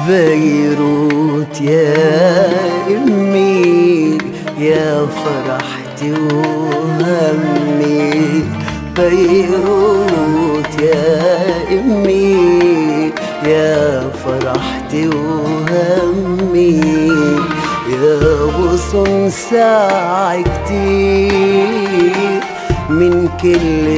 بيروت يا أمي يا فرحتي وهمي، بيروت يا أمي يا فرحتي وهمي، يا غصن ساعة كتير من كل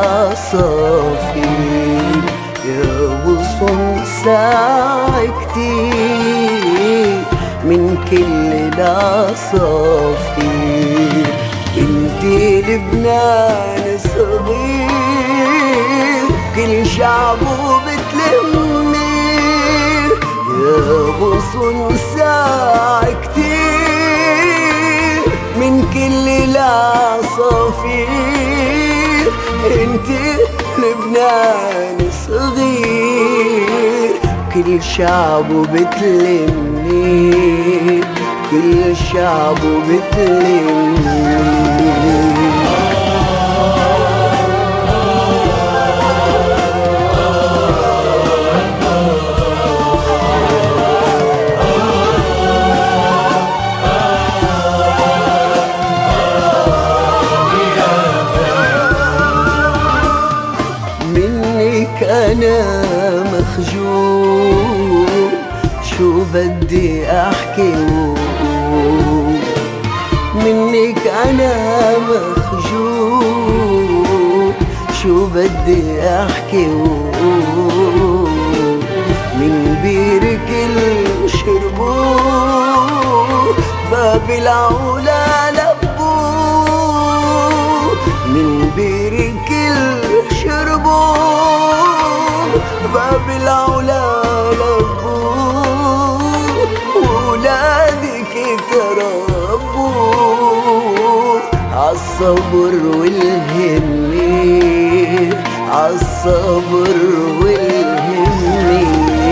العصافير، يا غصن ساعة كتير من كل العصافير. انتي لبنان صغير كل شعبه بتلمير، يا غصن ساعة كتير من كل العصافير. انتي لبنان صغير كل شعبه بتلمني، كل شعبه بتلمني. منك أنا مخجول شو بدي أحكي وقول، منك أنا مخجول شو بدي أحكي وقول، من بيرك الشربوه باب العلا لبوه، من بيرك الشربوه باب العلا لبوه، وولادك تربوه عالصبر والهمة، عالصبر والهمة.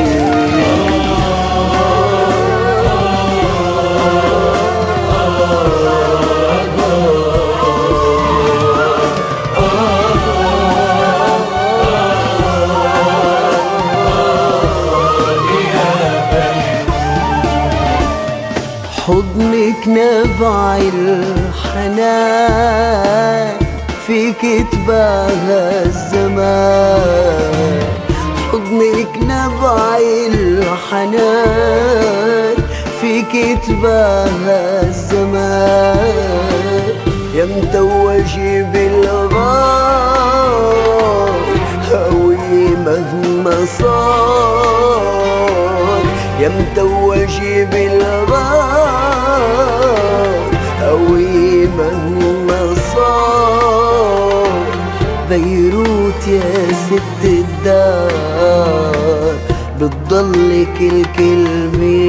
حضنك نبع الحنان فيك تباهى الزمان، حضنك نبع الحنان فيك تباهى الزمان، يا متوجي بالغار هوي مهما صار، يا متوجي بالغار هوي مهما صار. بيروت يا ست الدار بتضلك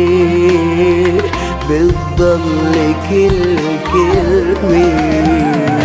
الكلمة، بتضلك الكلمة.